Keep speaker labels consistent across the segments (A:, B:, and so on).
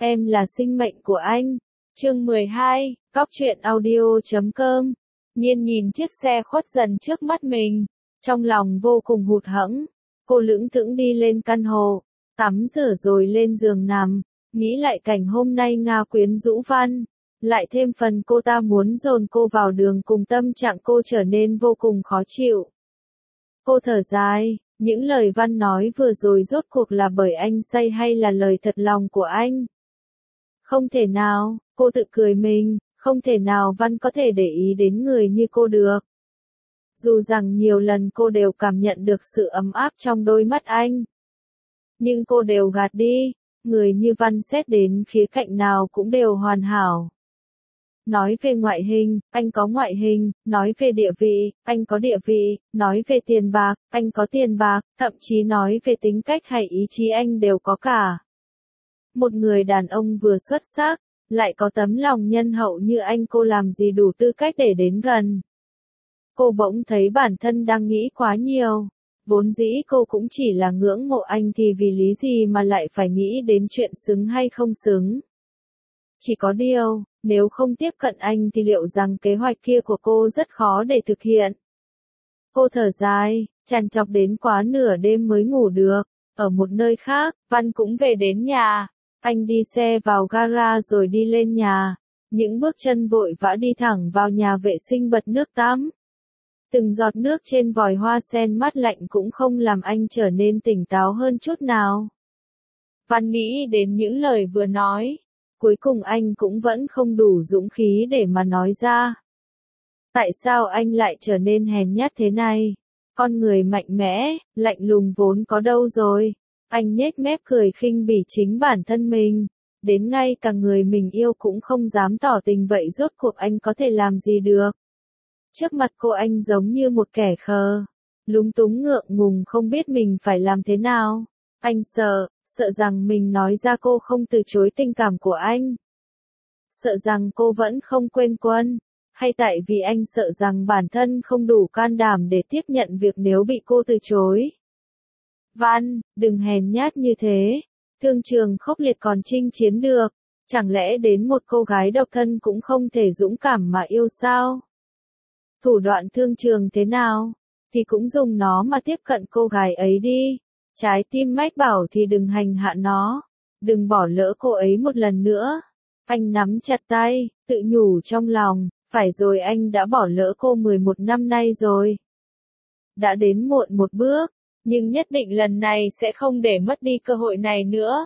A: Em là sinh mệnh của anh. Chương 12, Cóc truyện audio.com. Nhiên nhìn chiếc xe khuất dần trước mắt mình, trong lòng vô cùng hụt hẫng. Cô lững thững đi lên căn hộ, tắm rửa rồi lên giường nằm, nghĩ lại cảnh hôm nay Nga quyến rũ Văn, lại thêm phần cô ta muốn dồn cô vào đường cùng tâm trạng cô trở nên vô cùng khó chịu. Cô thở dài, những lời Văn nói vừa rồi rốt cuộc là bởi anh say hay là lời thật lòng của anh? Không thể nào, cô tự cười mình, không thể nào Văn có thể để ý đến người như cô được. Dù rằng nhiều lần cô đều cảm nhận được sự ấm áp trong đôi mắt anh, nhưng cô đều gạt đi, người như Văn xét đến khía cạnh nào cũng đều hoàn hảo. Nói về ngoại hình, anh có ngoại hình, nói về địa vị, anh có địa vị, nói về tiền bạc, anh có tiền bạc, thậm chí nói về tính cách hay ý chí anh đều có cả. Một người đàn ông vừa xuất sắc, lại có tấm lòng nhân hậu như anh, cô làm gì đủ tư cách để đến gần. Cô bỗng thấy bản thân đang nghĩ quá nhiều. Vốn dĩ cô cũng chỉ là ngưỡng mộ anh thì vì lý gì mà lại phải nghĩ đến chuyện xứng hay không xứng. Chỉ có điều, nếu không tiếp cận anh thì liệu rằng kế hoạch kia của cô rất khó để thực hiện. Cô thở dài, trằn trọc đến quá nửa đêm mới ngủ được. Ở một nơi khác, Văn cũng về đến nhà. Anh đi xe vào gara rồi đi lên nhà. Những bước chân vội vã đi thẳng vào nhà vệ sinh bật nước tắm. Từng giọt nước trên vòi hoa sen mát lạnh cũng không làm anh trở nên tỉnh táo hơn chút nào. Văn nghĩ đến những lời vừa nói. Cuối cùng anh cũng vẫn không đủ dũng khí để mà nói ra. Tại sao anh lại trở nên hèn nhát thế này? Con người mạnh mẽ, lạnh lùng vốn có đâu rồi? Anh nhếch mép cười khinh bỉ chính bản thân mình. Đến ngay cả người mình yêu cũng không dám tỏ tình, vậy rốt cuộc anh có thể làm gì được? Trước mặt cô anh giống như một kẻ khờ, lúng túng ngượng ngùng không biết mình phải làm thế nào. Anh sợ rằng mình nói ra cô không từ chối tình cảm của anh. Sợ rằng cô vẫn không quên Quân, hay tại vì anh sợ rằng bản thân không đủ can đảm để tiếp nhận việc nếu bị cô từ chối. Văn, đừng hèn nhát như thế, thương trường khốc liệt còn chinh chiến được, chẳng lẽ đến một cô gái độc thân cũng không thể dũng cảm mà yêu sao? Thủ đoạn thương trường thế nào, thì cũng dùng nó mà tiếp cận cô gái ấy đi. Trái tim mách bảo thì đừng hành hạ nó, đừng bỏ lỡ cô ấy một lần nữa. Anh nắm chặt tay, tự nhủ trong lòng, phải rồi, anh đã bỏ lỡ cô 11 năm nay rồi. Đã đến muộn một bước, nhưng nhất định lần này sẽ không để mất đi cơ hội này nữa.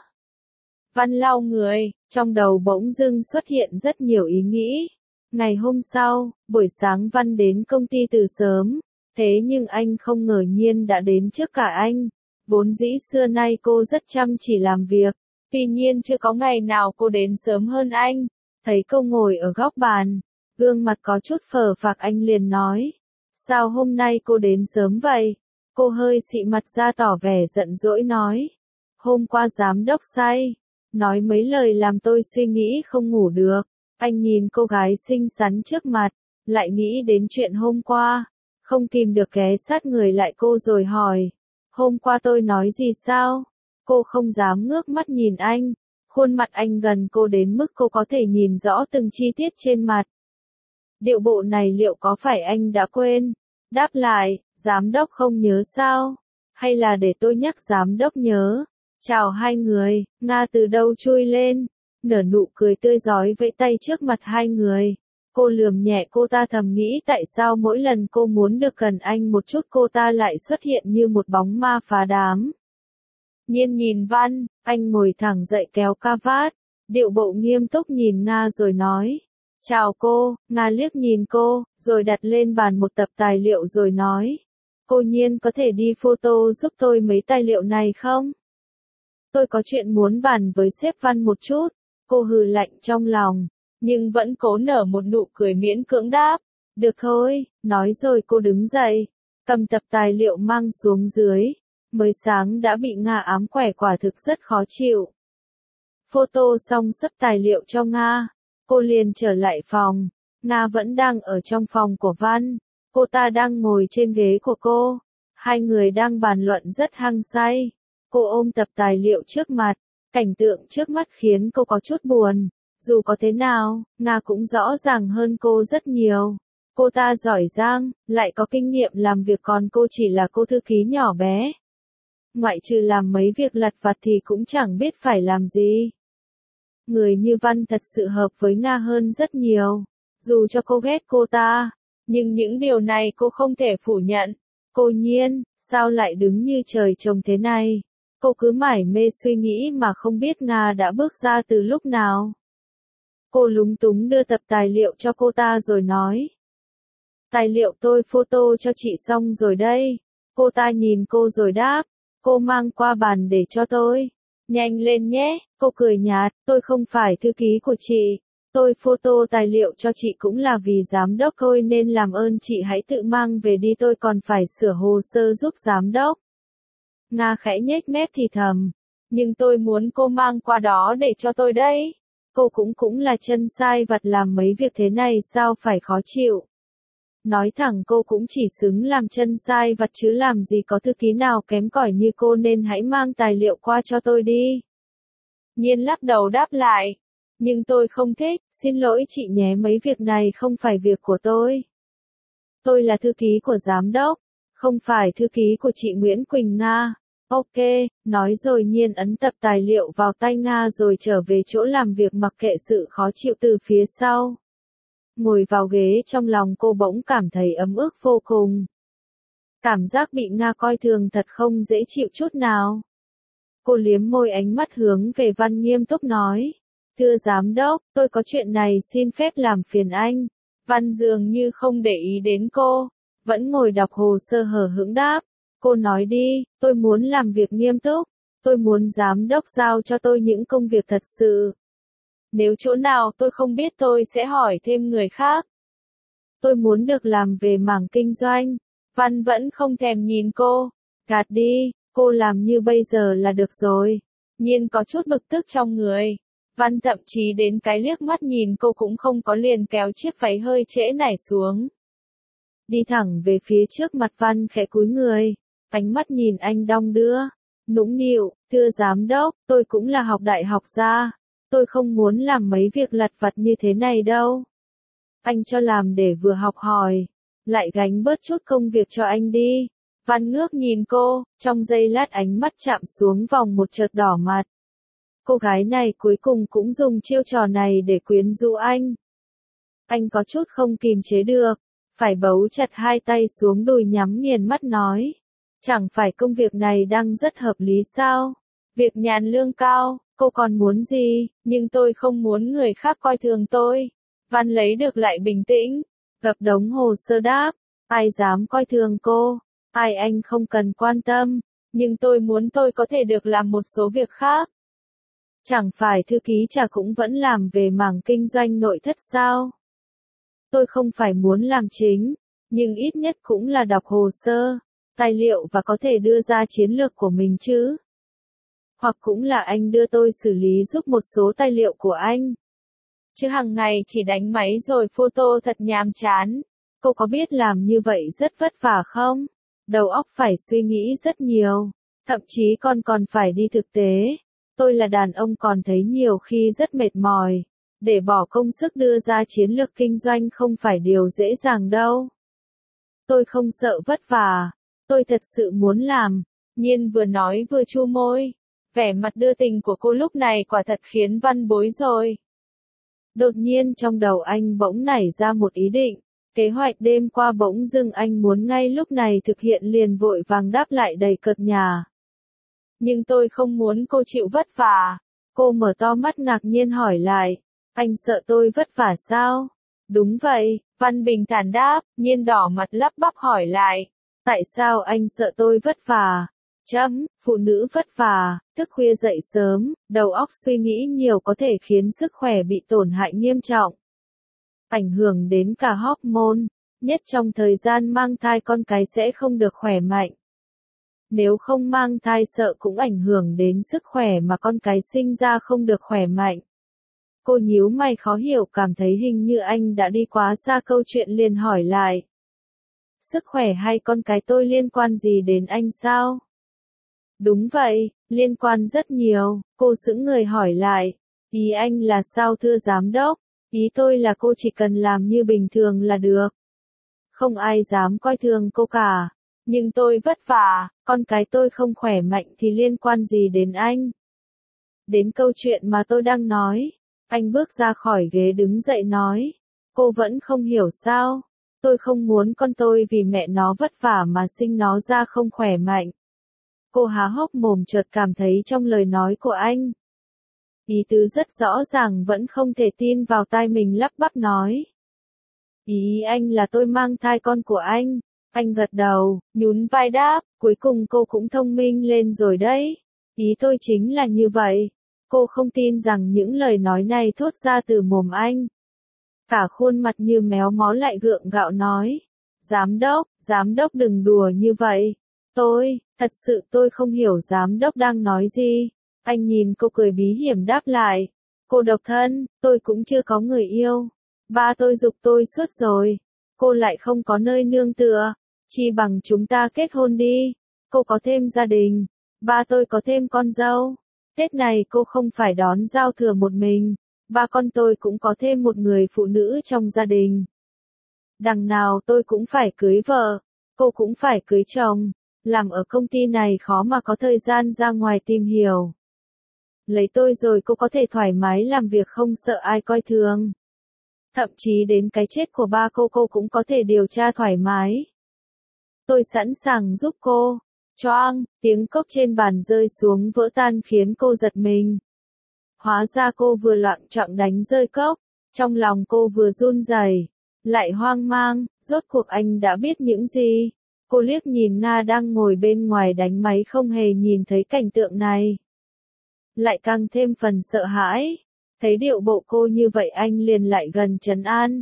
A: Văn lau người, trong đầu bỗng dưng xuất hiện rất nhiều ý nghĩ. Ngày hôm sau, buổi sáng Văn đến công ty từ sớm, thế nhưng anh không ngờ Nhiên đã đến trước cả anh. Vốn dĩ xưa nay cô rất chăm chỉ làm việc, tuy nhiên chưa có ngày nào cô đến sớm hơn anh. Thấy cô ngồi ở góc bàn, gương mặt có chút phờ phạc, anh liền nói, sao hôm nay cô đến sớm vậy? Cô hơi xị mặt ra tỏ vẻ giận dỗi nói, hôm qua giám đốc say, nói mấy lời làm tôi suy nghĩ không ngủ được. Anh nhìn cô gái xinh xắn trước mặt, lại nghĩ đến chuyện hôm qua, không kìm được ghé sát người lại cô rồi hỏi, hôm qua tôi nói gì sao? Cô không dám ngước mắt nhìn anh, khuôn mặt anh gần cô đến mức cô có thể nhìn rõ từng chi tiết trên mặt. Điệu bộ này liệu có phải anh đã quên? Đáp lại, giám đốc không nhớ sao? Hay là để tôi nhắc giám đốc nhớ? Chào hai người, Nga từ đâu chui lên, nở nụ cười tươi rói vẫy tay trước mặt hai người. Cô lườm nhẹ cô ta, thầm nghĩ tại sao mỗi lần cô muốn được gần anh một chút cô ta lại xuất hiện như một bóng ma phá đám. Nhiên nhìn Văn, anh ngồi thẳng dậy kéo ca vát, điệu bộ nghiêm túc nhìn Nga rồi nói, chào cô. Nga liếc nhìn cô, rồi đặt lên bàn một tập tài liệu rồi nói, cô Nhiên có thể đi photo giúp tôi mấy tài liệu này không? Tôi có chuyện muốn bàn với sếp Văn một chút. Cô hừ lạnh trong lòng, nhưng vẫn cố nở một nụ cười miễn cưỡng đáp, được thôi. Nói rồi cô đứng dậy, cầm tập tài liệu mang xuống dưới. Mới sáng đã bị Nga ám quẻ, quả thực rất khó chịu. Photo xong sắp tài liệu cho Nga, cô liền trở lại phòng. Nga vẫn đang ở trong phòng của Văn, cô ta đang ngồi trên ghế của cô. Hai người đang bàn luận rất hăng say. Cô ôm tập tài liệu trước mặt, Cảnh tượng trước mắt khiến cô có chút buồn. Dù có thế nào, Nga cũng rõ ràng hơn cô rất nhiều. Cô ta giỏi giang, lại có kinh nghiệm làm việc còn cô chỉ là cô thư ký nhỏ bé. Ngoại trừ làm mấy việc lặt vặt thì cũng chẳng biết phải làm gì. Người như Văn thật sự hợp với Nga hơn rất nhiều. Dù cho cô ghét cô ta, nhưng những điều này cô không thể phủ nhận. Cô Nhiên, sao lại đứng như trời trồng thế này? Cô cứ mải mê suy nghĩ mà không biết Nga đã bước ra từ lúc nào. Cô lúng túng đưa tập tài liệu cho cô ta rồi nói. Tài liệu tôi photo cho chị xong rồi đây. Cô ta nhìn cô rồi đáp. Cô mang qua bàn để cho tôi. Nhanh lên nhé, cô cười nhạt, tôi không phải thư ký của chị. Tôi photo tài liệu cho chị cũng là vì giám đốc thôi nên làm ơn chị hãy tự mang về đi, tôi còn phải sửa hồ sơ giúp giám đốc. Nga khẽ nhếch mép thì thầm. Nhưng tôi muốn cô mang qua đó để cho tôi đấy. Cô cũng là chân sai vặt làm mấy việc thế này sao phải khó chịu. Nói thẳng cô cũng chỉ xứng làm chân sai vặt chứ làm gì có thư ký nào kém cỏi như cô nên hãy mang tài liệu qua cho tôi đi. Nhiên lắc đầu đáp lại. Nhưng tôi không thích, xin lỗi chị nhé, mấy việc này không phải việc của tôi. Tôi là thư ký của giám đốc, không phải thư ký của chị Nguyễn Quỳnh Nga. Ok, nói rồi Nhiên ấn tập tài liệu vào tay Nga rồi trở về chỗ làm việc mặc kệ sự khó chịu từ phía sau. Ngồi vào ghế trong lòng cô bỗng cảm thấy ấm ức vô cùng. Cảm giác bị Nga coi thường thật không dễ chịu chút nào. Cô liếm môi, ánh mắt hướng về Văn nghiêm túc nói. Thưa giám đốc, tôi có chuyện này xin phép làm phiền anh. Văn dường như không để ý đến cô, vẫn ngồi đọc hồ sơ hờ hững đáp. Cô nói đi, tôi muốn làm việc nghiêm túc. Tôi muốn giám đốc giao cho tôi những công việc thật sự. Nếu chỗ nào tôi không biết tôi sẽ hỏi thêm người khác. Tôi muốn được làm về mảng kinh doanh. Văn vẫn không thèm nhìn cô. Gạt đi, cô làm như bây giờ là được rồi. Nhiên có chút bực tức trong người. Văn thậm chí đến cái liếc mắt nhìn cô cũng không có, liền kéo chiếc váy hơi trễ nải xuống. Đi thẳng về phía trước mặt Văn khẽ cúi người. Ánh mắt nhìn anh đong đưa. Nũng nịu, thưa giám đốc, tôi cũng là học đại học ra. Tôi không muốn làm mấy việc lặt vặt như thế này đâu. Anh cho làm để vừa học hỏi, lại gánh bớt chút công việc cho anh đi. Văn ngước nhìn cô, trong giây lát ánh mắt chạm xuống vòng một chợt đỏ mặt. Cô gái này cuối cùng cũng dùng chiêu trò này để quyến rũ anh. Anh có chút không kìm chế được, phải bấu chặt hai tay xuống đùi nhắm nghiền mắt nói. Chẳng phải công việc này đang rất hợp lý sao? Việc nhàn lương cao, cô còn muốn gì, nhưng tôi không muốn người khác coi thường tôi. Văn lấy được lại bình tĩnh, gập đống hồ sơ đáp. Ai dám coi thường cô, ai anh không cần quan tâm, nhưng tôi muốn tôi có thể được làm một số việc khác. Chẳng phải thư ký chả cũng vẫn làm về mảng kinh doanh nội thất sao? Tôi không phải muốn làm chính, nhưng ít nhất cũng là đọc hồ sơ, tài liệu và có thể đưa ra chiến lược của mình chứ. Hoặc cũng là anh đưa tôi xử lý giúp một số tài liệu của anh. Chứ hàng ngày chỉ đánh máy rồi photo thật nhàm chán. Cô có biết làm như vậy rất vất vả không? Đầu óc phải suy nghĩ rất nhiều, thậm chí còn phải đi thực tế. Tôi là đàn ông còn thấy nhiều khi rất mệt mỏi. Để bỏ công sức đưa ra chiến lược kinh doanh không phải điều dễ dàng đâu. Tôi không sợ vất vả, tôi thật sự muốn làm. Nhiên vừa nói vừa chu môi. Vẻ mặt đưa tình của cô lúc này quả thật khiến Văn bối rồi. Đột nhiên trong đầu anh bỗng nảy ra một ý định. Kế hoạch đêm qua bỗng dưng anh muốn ngay lúc này thực hiện, liền vội vàng đáp lại đầy cợt nhả. Nhưng tôi không muốn cô chịu vất vả. Cô mở to mắt ngạc nhiên hỏi lại. Anh sợ tôi vất vả sao? Đúng vậy, Văn bình thản đáp. Nhiên đỏ mặt lắp bắp hỏi lại. Tại sao anh sợ tôi vất vả? Phụ nữ vất vả, thức khuya dậy sớm, đầu óc suy nghĩ nhiều có thể khiến sức khỏe bị tổn hại nghiêm trọng. Ảnh hưởng đến cả hormone, nhất trong thời gian mang thai con cái sẽ không được khỏe mạnh. Nếu không mang thai sợ cũng ảnh hưởng đến sức khỏe mà con cái sinh ra không được khỏe mạnh. Cô nhíu mày khó hiểu, cảm thấy hình như anh đã đi quá xa câu chuyện, liền hỏi lại. Sức khỏe hay con cái tôi liên quan gì đến anh sao? Đúng vậy, Liên quan rất nhiều, cô sững người hỏi lại. Ý anh là sao thưa giám đốc? Ý tôi là cô chỉ cần làm như bình thường là được. Không ai dám coi thường cô cả. Nhưng tôi vất vả, con cái tôi không khỏe mạnh thì liên quan gì đến anh? Đến câu chuyện mà tôi đang nói. Anh bước ra khỏi ghế đứng dậy nói. Cô vẫn không hiểu sao? Tôi không muốn con tôi vì mẹ nó vất vả mà sinh nó ra không khỏe mạnh. Cô há hốc mồm chợt cảm thấy trong lời nói của anh. Ý tứ rất rõ ràng vẫn không thể tin vào tai mình lắp bắp nói. Ý anh là tôi mang thai con của anh. Anh gật đầu, nhún vai đáp, cuối cùng cô cũng thông minh lên rồi đấy. Ý tôi chính là như vậy. Cô không tin rằng những lời nói này thốt ra từ mồm anh. Cả khuôn mặt như méo mó lại gượng gạo nói. Giám đốc đừng đùa như vậy. Thật sự tôi không hiểu giám đốc đang nói gì. Anh nhìn cô cười bí hiểm đáp lại. Cô độc thân, tôi cũng chưa có người yêu. Ba tôi giục tôi suốt rồi. Cô lại không có nơi nương tựa. Chi bằng chúng ta kết hôn đi. Cô có thêm gia đình. Ba tôi có thêm con dâu. Tết này cô không phải đón giao thừa một mình. Ba con tôi cũng có thêm một người phụ nữ trong gia đình. Đằng nào tôi cũng phải cưới vợ. Cô cũng phải cưới chồng. Làm ở công ty này khó mà có thời gian ra ngoài tìm hiểu. Lấy tôi rồi cô có thể thoải mái làm việc không sợ ai coi thường. Thậm chí đến cái chết của ba cô cũng có thể điều tra thoải mái. Tôi sẵn sàng giúp cô. Choang, tiếng cốc trên bàn rơi xuống vỡ tan khiến cô giật mình. Hóa ra cô vừa loạng choạng đánh rơi cốc. Trong lòng cô vừa run rẩy, lại hoang mang, rốt cuộc anh đã biết những gì. Cô liếc nhìn Nga đang ngồi bên ngoài đánh máy không hề nhìn thấy cảnh tượng này. Lại càng thêm phần sợ hãi. Thấy điệu bộ cô như vậy anh liền lại gần trấn an.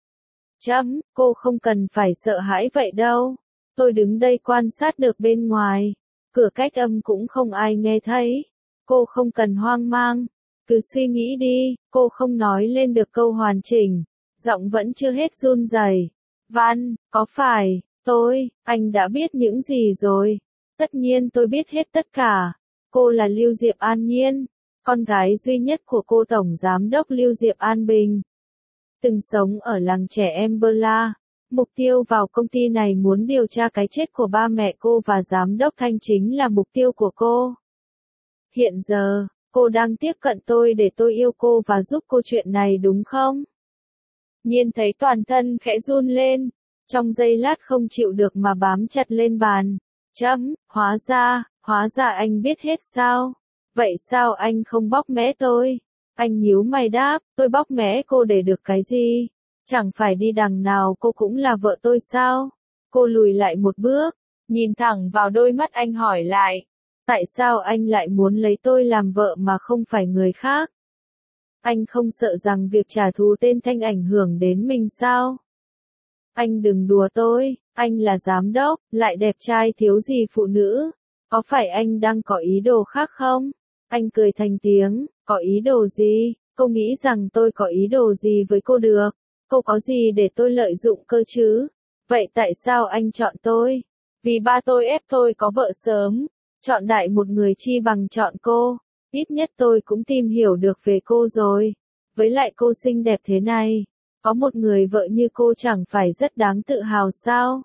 A: Cô không cần phải sợ hãi vậy đâu. Tôi đứng đây quan sát được bên ngoài. Cửa cách âm cũng không ai nghe thấy. Cô không cần hoang mang. Cứ suy nghĩ đi, cô không nói lên được câu hoàn chỉnh. Giọng vẫn chưa hết run rẩy. Văn, có phải, anh đã biết những gì rồi? Tất nhiên tôi biết hết tất cả. Cô là Lưu Diệp An Nhiên, con gái duy nhất của cô Tổng Giám đốc Lưu Diệp An Bình. Từng sống ở làng trẻ Emberla. Mục tiêu vào công ty này muốn điều tra cái chết của ba mẹ cô và Giám đốc Thanh chính là mục tiêu của cô. Hiện giờ, cô đang tiếp cận tôi để tôi yêu cô và giúp cô chuyện này đúng không? Nhiên thấy toàn thân khẽ run lên, trong giây lát không chịu được mà bám chặt lên bàn. Hóa ra anh biết hết sao? Vậy sao anh không bóc mẽ tôi? Anh nhíu mày đáp, tôi bóc mẽ cô để được cái gì? Chẳng phải đi đằng nào cô cũng là vợ tôi sao? Cô lùi lại một bước, nhìn thẳng vào đôi mắt anh hỏi lại. Tại sao anh lại muốn lấy tôi làm vợ mà không phải người khác? Anh không sợ rằng việc trả thù tên Thanh ảnh hưởng đến mình sao? Anh đừng đùa tôi, anh là giám đốc, lại đẹp trai thiếu gì phụ nữ. Có phải anh đang có ý đồ khác không? Anh cười thành tiếng, có ý đồ gì? Cô nghĩ rằng tôi có ý đồ gì với cô được? Cô có gì để tôi lợi dụng cơ chứ? Vậy tại sao anh chọn tôi? Vì ba tôi ép tôi có vợ sớm. Chọn đại một người chi bằng chọn cô. Ít nhất tôi cũng tìm hiểu được về cô rồi. Với lại cô xinh đẹp thế này. Có một người vợ như cô chẳng phải rất đáng tự hào sao?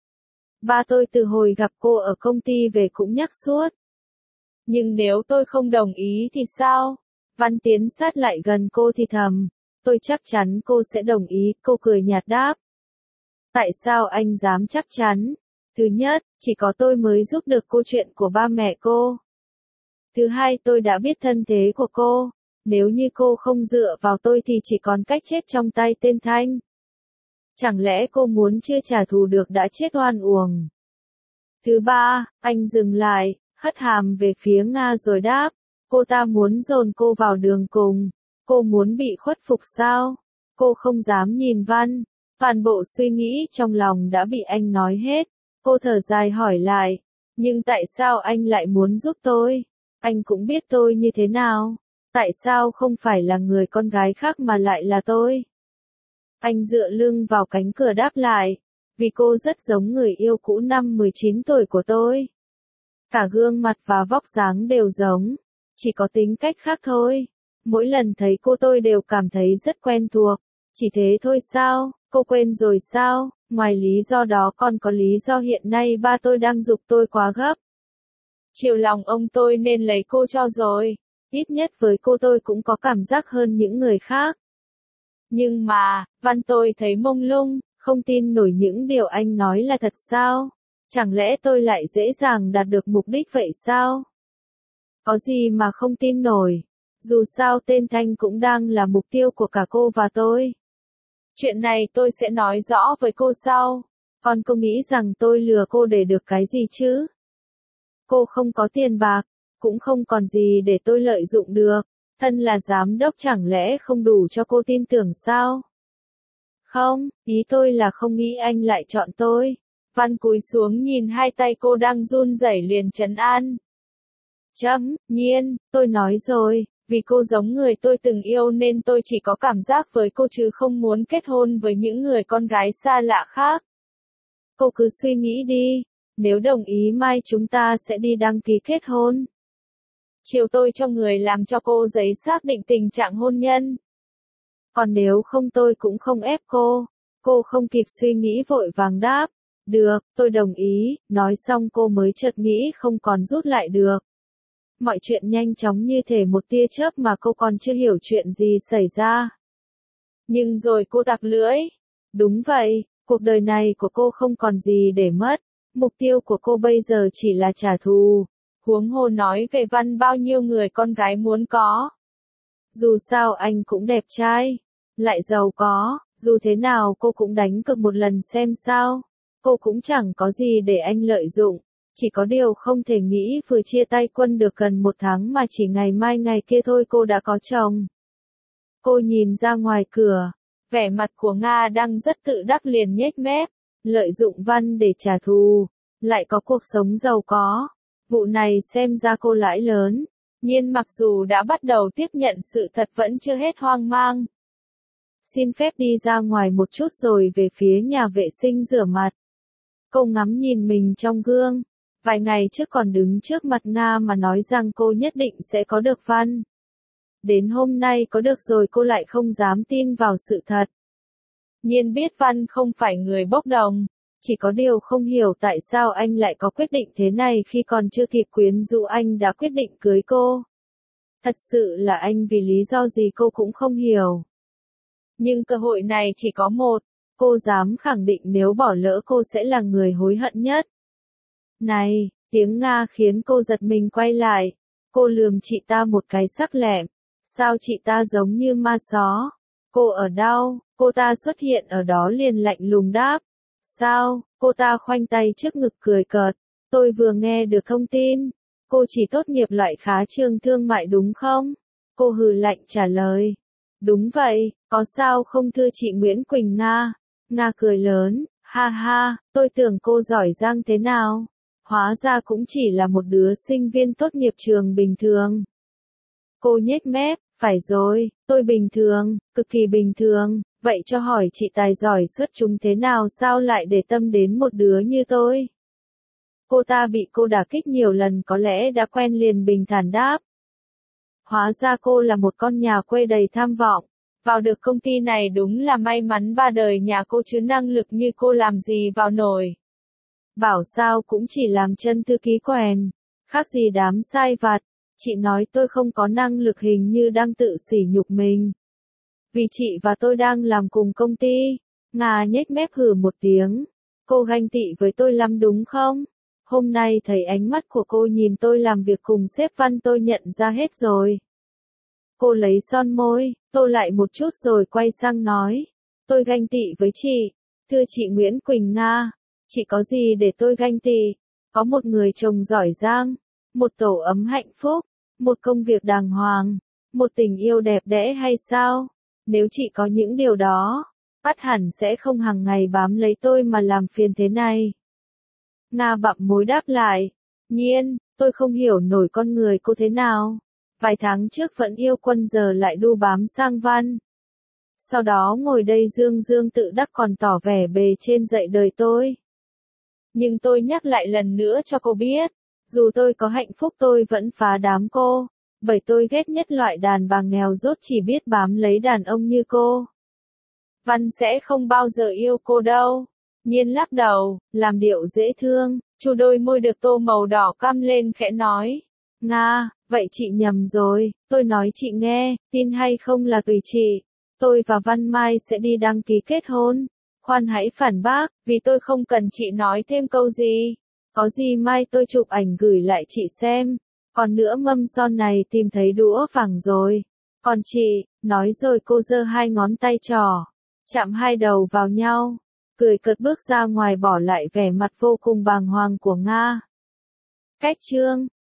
A: Ba tôi từ hồi gặp cô ở công ty về cũng nhắc suốt. Nhưng nếu tôi không đồng ý thì sao? Văn tiến sát lại gần cô thì thầm. Tôi chắc chắn cô sẽ đồng ý, cô cười nhạt đáp. Tại sao anh dám chắc chắn? Thứ nhất, chỉ có tôi mới giúp được cô chuyện của ba mẹ cô. Thứ hai, tôi đã biết thân thế của cô. Nếu như cô không dựa vào tôi thì chỉ còn cách chết trong tay tên Thanh. Chẳng lẽ cô muốn chưa trả thù được đã chết oan uổng? Thứ ba, anh dừng lại, hất hàm về phía Nga rồi đáp. Cô ta muốn dồn cô vào đường cùng. Cô muốn bị khuất phục sao? Cô không dám nhìn Văn. Toàn bộ suy nghĩ trong lòng đã bị anh nói hết. Cô thở dài hỏi lại. Nhưng tại sao anh lại muốn giúp tôi? Anh cũng biết tôi như thế nào. Tại sao không phải là người con gái khác mà lại là tôi? Anh dựa lưng vào cánh cửa đáp lại. Vì cô rất giống người yêu cũ năm 19 tuổi của tôi. Cả gương mặt và vóc dáng đều giống, chỉ có tính cách khác thôi. Mỗi lần thấy cô tôi đều cảm thấy rất quen thuộc. Chỉ thế thôi sao, cô quên rồi sao? Ngoài lý do đó còn có lý do hiện nay ba tôi đang giục tôi quá gấp. Chiều lòng ông tôi nên lấy cô cho rồi. Ít nhất với cô tôi cũng có cảm giác hơn những người khác. Nhưng mà, Văn tôi thấy mông lung, không tin nổi những điều anh nói là thật sao? Chẳng lẽ tôi lại dễ dàng đạt được mục đích vậy sao? Có gì mà không tin nổi. Dù sao tên Thanh cũng đang là mục tiêu của cả cô và tôi. Chuyện này tôi sẽ nói rõ với cô sau. Còn cô nghĩ rằng tôi lừa cô để được cái gì chứ? Cô không có tiền bạc, cũng không còn gì để tôi lợi dụng được. Thân là giám đốc chẳng lẽ không đủ cho cô tin tưởng sao? Không, ý tôi là không nghĩ anh lại chọn tôi. Văn cúi xuống nhìn hai tay cô đang run rẩy liền trấn an. Nhiên, tôi nói rồi, vì cô giống người tôi từng yêu nên tôi chỉ có cảm giác với cô chứ không muốn kết hôn với những người con gái xa lạ khác. Cô cứ suy nghĩ đi, nếu đồng ý mai chúng ta sẽ đi đăng ký kết hôn. Chiều tôi cho người làm cho cô giấy xác định tình trạng hôn nhân. Còn nếu không tôi cũng không ép cô. Cô không kịp suy nghĩ vội vàng đáp. Được, tôi đồng ý, nói xong cô mới chợt nghĩ không còn rút lại được. Mọi chuyện nhanh chóng như thể một tia chớp mà cô còn chưa hiểu chuyện gì xảy ra. Nhưng rồi cô tặc lưỡi. Đúng vậy, cuộc đời này của cô không còn gì để mất. Mục tiêu của cô bây giờ chỉ là trả thù. Huống hồ nói về Văn bao nhiêu người con gái muốn có. Dù sao anh cũng đẹp trai, lại giàu có, dù thế nào cô cũng đánh cược một lần xem sao. Cô cũng chẳng có gì để anh lợi dụng. Chỉ có điều không thể nghĩ vừa chia tay Quân được gần 1 tháng mà chỉ ngày mai ngày kia thôi cô đã có chồng. Cô nhìn ra ngoài cửa, vẻ mặt của Nga đang rất tự đắc liền nhếch mép, lợi dụng Văn để trả thù, lại có cuộc sống giàu có. Vụ này xem ra cô lãi lớn. Nhiên mặc dù đã bắt đầu tiếp nhận sự thật vẫn chưa hết hoang mang. Xin phép đi ra ngoài một chút rồi về phía nhà vệ sinh rửa mặt. Cô ngắm nhìn mình trong gương. Vài ngày trước còn đứng trước mặt Nga mà nói rằng cô nhất định sẽ có được Văn. Đến hôm nay có được rồi cô lại không dám tin vào sự thật. Nhiên biết Văn không phải người bốc đồng. Chỉ có điều không hiểu tại sao anh lại có quyết định thế này khi còn chưa kịp quyến rũ anh đã quyết định cưới cô. Thật sự là anh vì lý do gì cô cũng không hiểu. Nhưng cơ hội này chỉ có một, cô dám khẳng định nếu bỏ lỡ cô sẽ là người hối hận nhất. Này, tiếng Nga khiến cô giật mình quay lại. Cô lườm chị ta một cái sắc lẹm. Sao chị ta giống như ma só? Cô ở đâu? Cô ta xuất hiện ở đó liền lạnh lùng đáp. Sao? Cô ta khoanh tay trước ngực cười cợt. Tôi vừa nghe được thông tin. Cô chỉ tốt nghiệp loại khá trường thương mại đúng không? Cô hừ lạnh trả lời. Đúng vậy, có sao không thưa chị Nguyễn Quỳnh Nga? Nga cười lớn, ha ha, tôi tưởng cô giỏi giang thế nào? Hóa ra cũng chỉ là một đứa sinh viên tốt nghiệp trường bình thường. Cô nhếch mép, phải rồi, tôi bình thường, cực kỳ bình thường, vậy cho hỏi chị tài giỏi xuất chúng thế nào sao lại để tâm đến một đứa như tôi? Cô ta bị cô đả kích nhiều lần có lẽ đã quen liền bình thản đáp. Hóa ra cô là một con nhà quê đầy tham vọng. Vào được công ty này đúng là may mắn ba đời nhà cô chứ năng lực như cô làm gì vào nổi. Bảo sao cũng chỉ làm chân thư ký quèn, khác gì đám sai vặt. Chị nói tôi không có năng lực hình như đang tự sỉ nhục mình. Vì chị và tôi đang làm cùng công ty. Nga nhếch mép hừ một tiếng. Cô ganh tị với tôi lắm đúng không? Hôm nay thấy ánh mắt của cô nhìn tôi làm việc cùng sếp Văn tôi nhận ra hết rồi. Cô lấy son môi, tô lại một chút rồi quay sang nói. Tôi ganh tị với chị. Thưa chị Nguyễn Quỳnh Nga. Chị có gì để tôi ganh tị? Có một người chồng giỏi giang. Một tổ ấm hạnh phúc. Một công việc đàng hoàng. Một tình yêu đẹp đẽ hay sao? Nếu chị có những điều đó, ắt hẳn sẽ không hàng ngày bám lấy tôi mà làm phiền thế này. Nga bặm môi đáp lại. Nhiên, tôi không hiểu nổi con người cô thế nào. Vài tháng trước vẫn yêu Quân giờ lại đu bám sang Văn. Sau đó ngồi đây dương dương tự đắc còn tỏ vẻ bề trên dạy đời tôi. Nhưng tôi nhắc lại lần nữa cho cô biết, Dù tôi có hạnh phúc tôi vẫn phá đám cô, bởi tôi ghét nhất loại đàn bà nghèo dốt chỉ biết bám lấy đàn ông như cô. Văn sẽ không bao giờ yêu cô đâu. Nhiên lắc đầu, làm điệu dễ thương, chu đôi môi được tô màu đỏ căm lên khẽ nói. Nga, vậy chị nhầm rồi, tôi nói chị nghe, tin hay không là tùy chị. Tôi và Văn mai sẽ đi đăng ký kết hôn. Khoan hãy phản bác, vì tôi không cần chị nói thêm câu gì. Có gì mai tôi chụp ảnh gửi lại chị xem. Còn nữa mâm son này tìm thấy đũa vàng rồi. Còn chị, nói rồi cô giơ hai ngón tay trỏ, chạm hai đầu vào nhau, cười cợt bước ra ngoài bỏ lại vẻ mặt vô cùng bàng hoàng của Nga. Cách chương